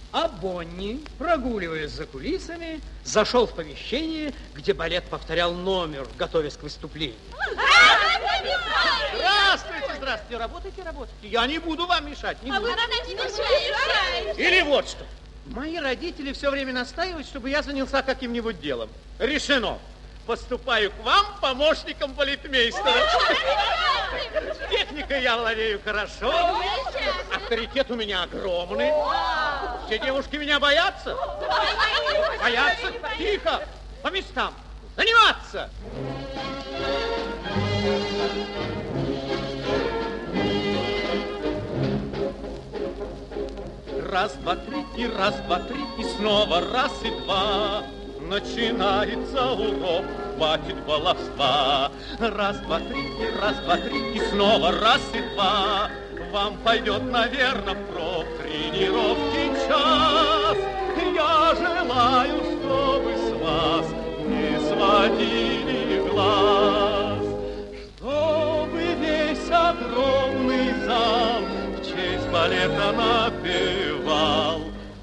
А Бонни, прогуливаясь за кулисами, зашел в помещение, где балет повторял номер, готовясь к выступлению. Здравствуйте, здравствуйте. Работайте, работайте. Я не буду вам мешать. Не буду. Она не мешает. Или вот что. Мои родители все время настаивают, чтобы я занялся каким-нибудь делом. Решено. Поступаю к вам помощником балетмейстера. Техникой я владею хорошо. Авторитет у меня огромный. Все девушки меня боятся. Боятся. Тихо. По местам. Заниматься. Раз, два, три, и раз, два, три, и снова раз и два. Начинается урок, хватит баловства. Раз, два, три, и раз, два, три, и снова раз и два. Вам пойдет, наверное, впрок тренировки час. Я желаю, чтобы с вас не сводили глаз, чтобы весь огромный зал в честь балета напевал.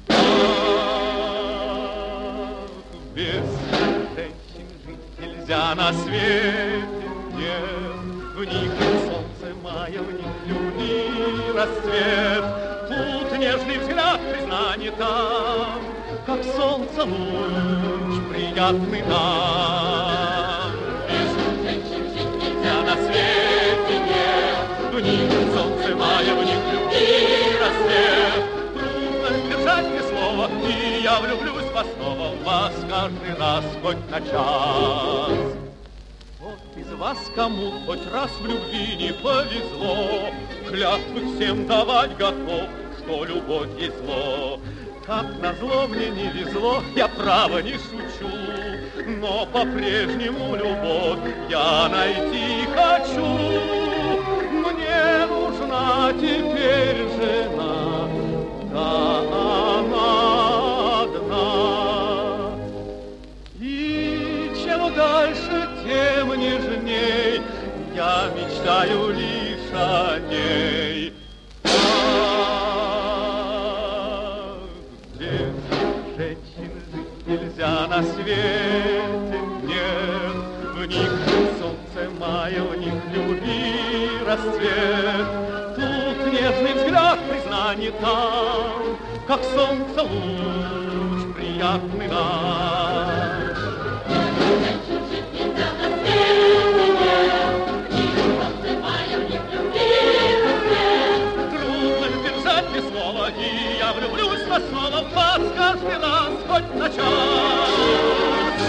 Без женщин жить нельзя на свете, нет. В них солнце мая, в них любви рассвет. Тут нежный взгляд, признание там, как солнце луч приятный нам. Без женщин жить нельзя на свете, нет. В них солнце мая, в них любви рассвет. Трудно держать мне слово, и я влюблюсь снова в вас каждый раз, хоть на час. Вот из вас кому хоть раз в любви не повезло, клятвы всем давать готов, что любовь есть зло. Как назло мне не везло, я право не шучу, но по-прежнему любовь я найти хочу. Мне нужна теперь жена, да она одна. И чем дальше, тем нежней я мечтаю лишь о ней. Где женщин жить нельзя на свете, нет. В них солнце мая, в них любви рассвет. Тут нежный взгляд, признание там, как солнце луч приятный нам. Женщин жить нельзя на свете, нет. В них солнце мая, в них любви рассвет. Трудно держать мне слово, и я влюблюсь снова в вас каждый раз, хоть на час.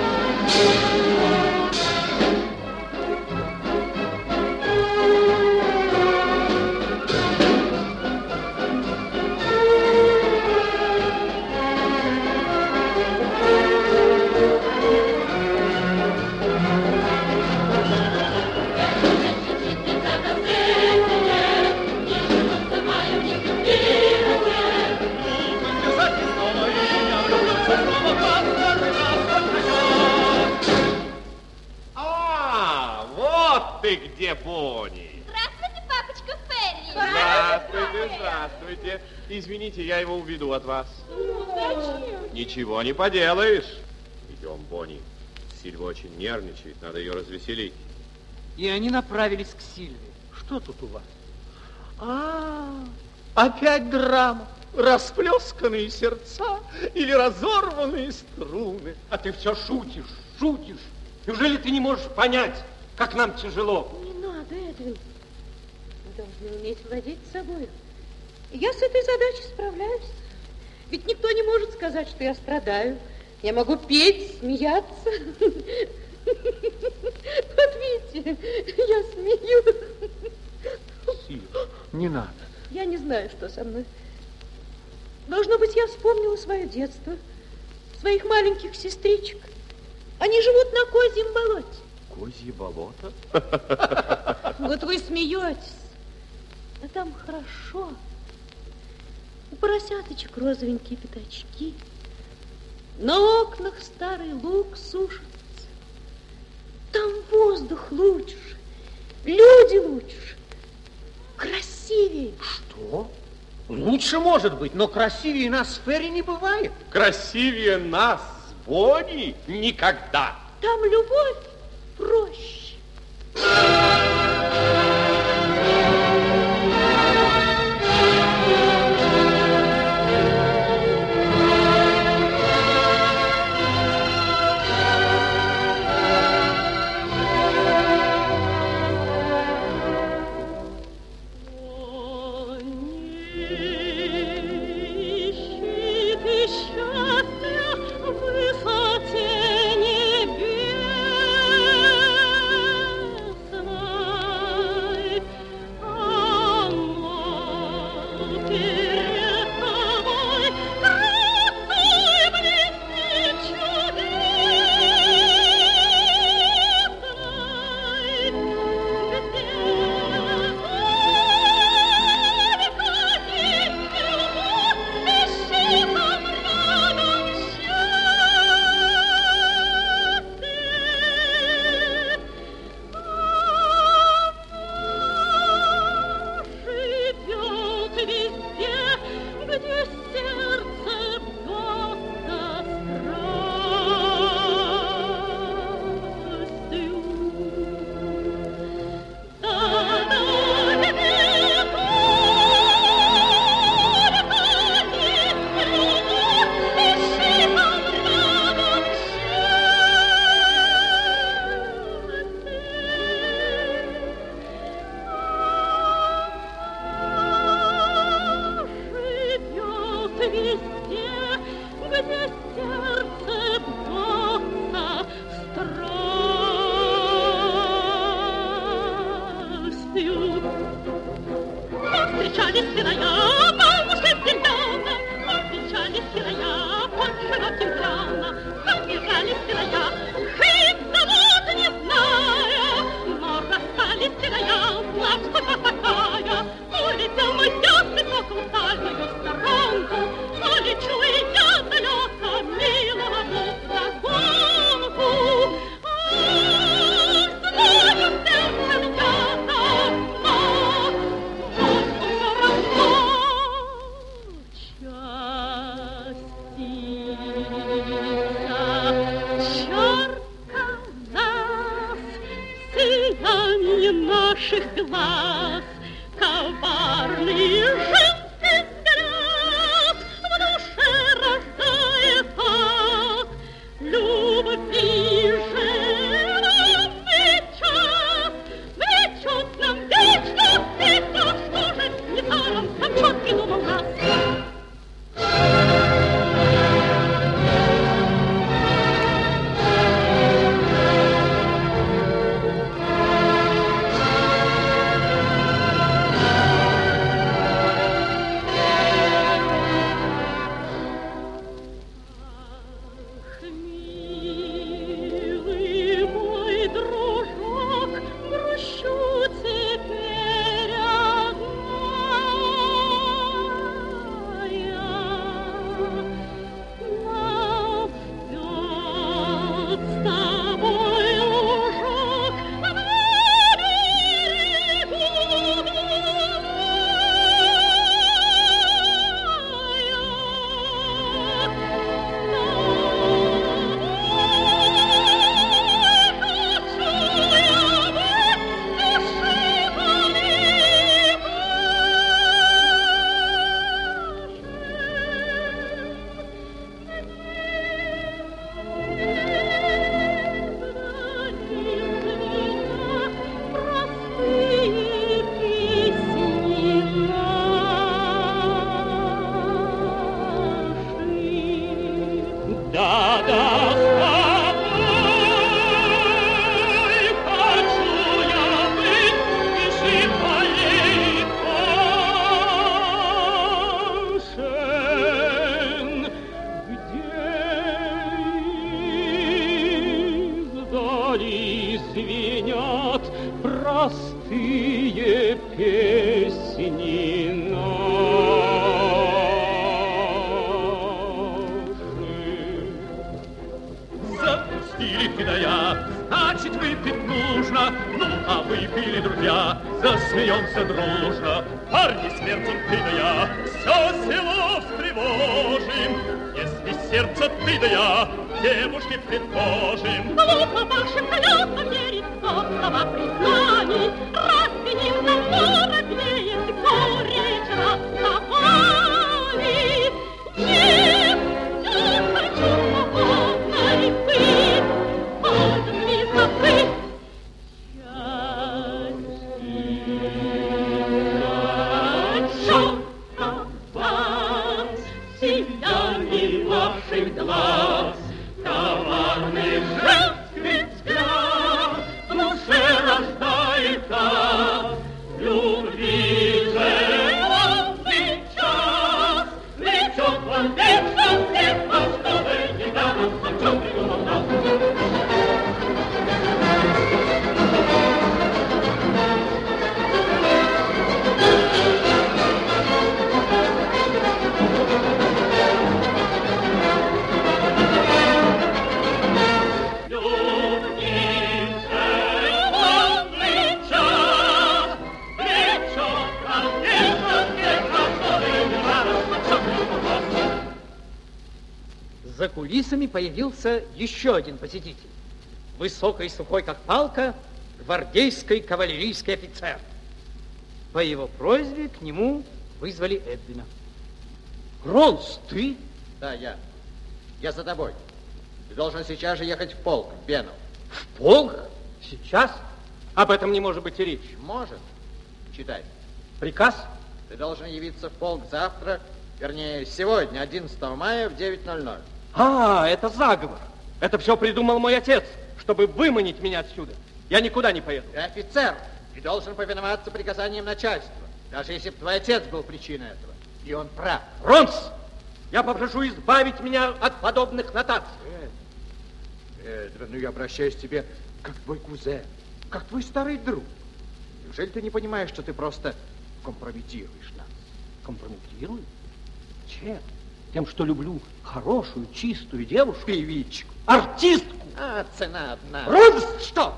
Ты где, Бонни? Здравствуйте, папочка Ферри. Здравствуйте, здравствуйте. Извините, я его уведу от вас. Зачем? Ничего не поделаешь. Идем, Бонни. Сильва очень нервничает, надо ее развеселить. И они направились к Сильве. Что тут у вас? Опять драма. Расплесканные сердца или разорванные струны. А ты все шутишь. Неужели ты не можешь понять, как нам тяжело? Не надо, Эдвин. Мы должны уметь владеть собой. Я с этой задачей справляюсь. Ведь никто не может сказать, что я страдаю. Я могу петь, смеяться. Вот видите, я смеюсь. Сильва, не надо. Я не знаю, что со мной. Должно быть, я вспомнила свое детство, своих маленьких сестричек. Они живут на Козьем болоте. Козье болото? Вот вы смеетесь, а там хорошо. У поросяточек розовенькие пятачки. На окнах старый лук сушится. Там воздух лучше, люди лучше, красивее. Что? Лучше может быть, но красивее нас в Ферри не бывает. Красивее нас с Бонни никогда. Там любовь проще. простые песни наши. Запустили фидая, значит, выпить нужно. Ну, а выпили, друзья, засмеемся дружно. Парни с сердцем ты да я, все село встревожим. Если сердце ты да я, девушке предложим. Глупо вашим колесам верить, но слова признаний. Распенив на море веет горечь расставаний. Я хочу свободной быть от высоты. Сияние ваших глаз, коварный женский взгляд в душе рождается любви же лунный час. Влечет вам вечно всех вас, чтобы недавно о чем придумал нас. За кулисами появился еще один посетитель. Высокий и сухой, как палка, гвардейский кавалерийский офицер. По его просьбе к нему вызвали Эдвина. Ронс, ты? Да, я. Я за тобой. Ты должен сейчас же ехать в полк, в Вену. В полк? Сейчас? Об этом не может быть и речи. Может. Читай. Приказ? Ты должен явиться в полк завтра, вернее, сегодня, 11 мая в 9:00. А, это заговор. Это все придумал мой отец, чтобы выманить меня отсюда. Я никуда не поеду. Ты офицер и должен повиноваться приказаниям начальства, даже если бы твой отец был причиной этого. И он прав. Ронс, я попрошу избавить меня от подобных нотаций. Ну я обращаюсь к тебе как твой кузен, как твой старый друг. Неужели ты не понимаешь, что ты просто компрометируешь нас? Компрометирую? Чем? Тем, что люблю хорошую, чистую девушку. Певичку. Артистку. А, цена одна. Ронс, что?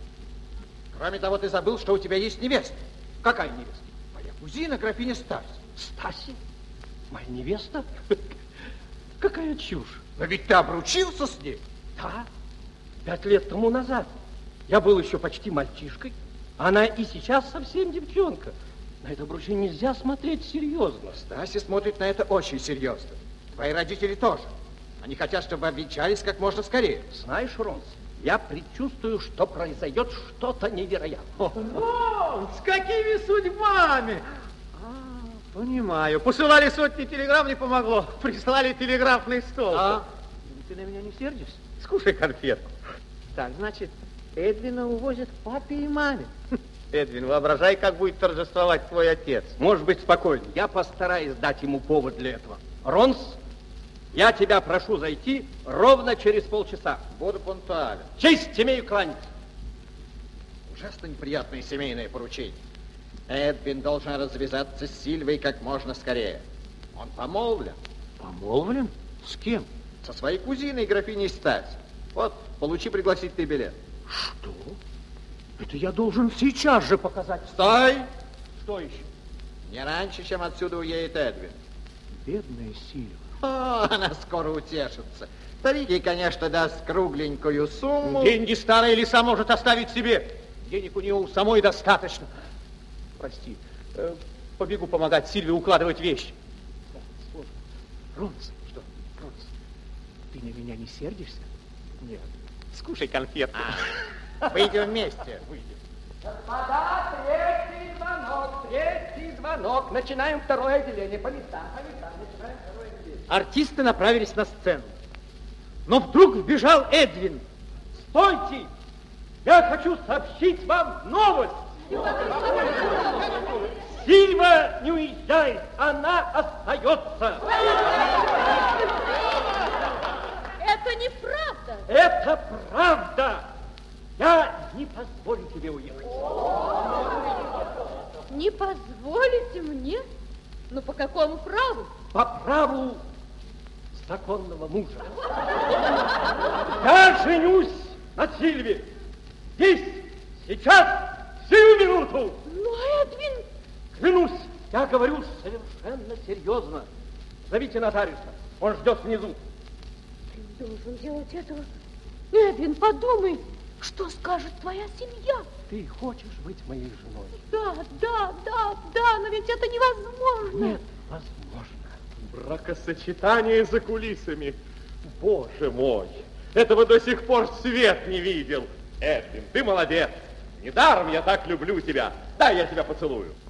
Кроме того, ты забыл, что у тебя есть невеста. Какая невеста? Моя кузина, графиня Стась. Стася? Моя невеста? Какая чушь. Но ведь ты обручился с ней. Да, 5 лет тому назад. Я был еще почти мальчишкой. Она и сейчас совсем девчонка. На это обручение нельзя смотреть серьезно. Стася смотрит на это очень серьезно. Твои родители тоже. Они хотят, чтобы обвенчались как можно скорее. Знаешь, Ронс, я предчувствую, что произойдет что-то невероятное. С какими судьбами? Понимаю. Посылали сотни телеграмм, не помогло. Прислали телеграфный стол. Ты на меня не сердишься? Скушай конфетку. Так, значит, Эдвина увозят к папе и маме. Эдвин, воображай, как будет торжествовать твой отец. Может быть, спокойно. Я постараюсь дать ему повод для этого. Ронс, я тебя прошу зайти ровно через полчаса. Буду пунктуален. Честь имею кланяться. Ужасно неприятное семейное поручение. Эдвин должен развязаться с Сильвой как можно скорее. Он помолвлен. Помолвлен? С кем? Со своей кузиной, графиней Стась. Вот, получи пригласительный билет. Что? Это я должен сейчас же показать. Стой! Что еще? Не раньше, чем отсюда уедет Эдвин. Бедная Сильва. О, она скоро утешится. Старик ей, конечно, даст кругленькую сумму. Деньги старая лиса может оставить себе. Денег у нее у самой достаточно. Прости, побегу помогать Сильве укладывать вещи. Ронс, что? Ронс, ты на меня не сердишься? Нет. Скушай конфетку. Выйдем вместе. Выйдем. Господа, третий звонок. Начинаем второе отделение. По местам, начинаем второе отделение. Артисты направились на сцену. Но вдруг вбежал Эдвин. Стойте! Я хочу сообщить вам новость. Сильва не уезжает, она остается. Это неправда. Это правда. Я не позволю тебе уехать. Не позволите мне? Ну, по какому праву? По праву законного мужа. Я женюсь на Сильве. Здесь, сейчас, сию минуту. минуту! Но, Эдвин... Клянусь, я говорю совершенно серьезно. Зовите нотариуса, он ждет внизу. Ты не должен делать этого. Эдвин, подумай, что скажет твоя семья. Ты хочешь быть моей женой? Да, но ведь это невозможно. Нет, возможно. Бракосочетание за кулисами. Боже мой, этого до сих пор свет не видел. Эдвин, ты молодец. Недаром я так люблю тебя. Дай я тебя поцелую.